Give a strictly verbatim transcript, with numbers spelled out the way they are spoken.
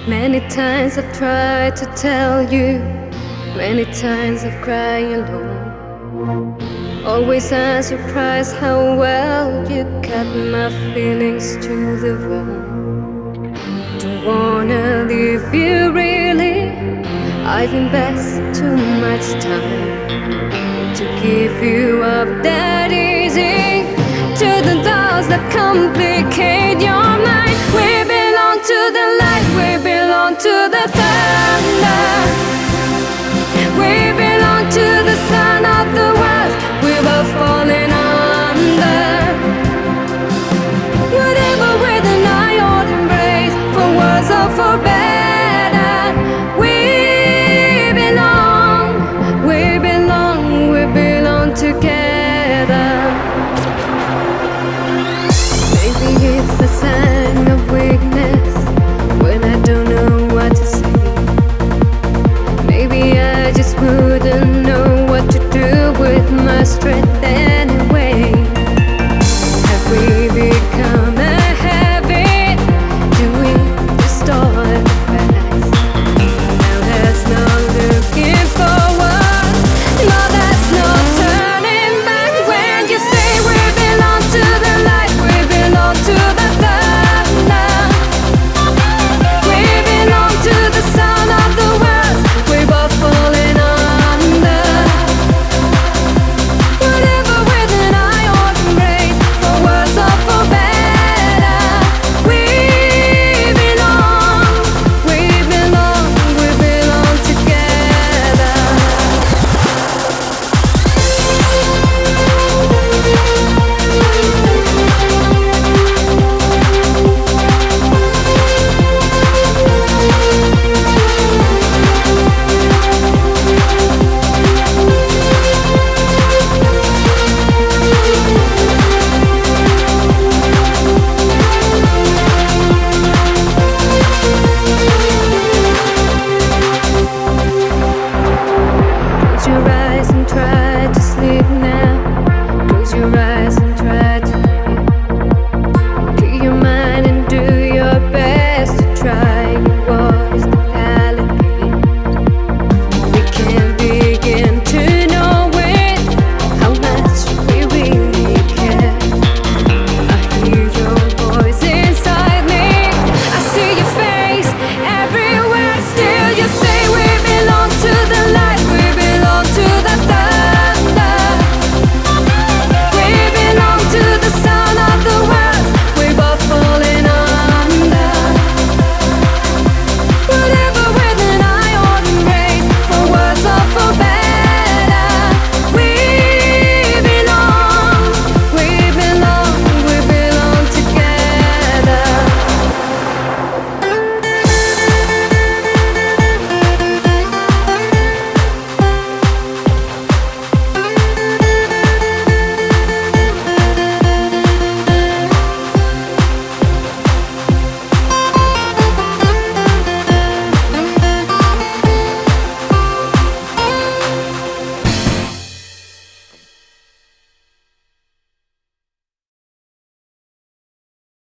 Many times I've tried to tell you, many times I've cried alone. Always I'm surprised how well you cut my feelings to the bone. Don't wanna leave you really, I've invested too much time to give you up that easy. To the doors that complete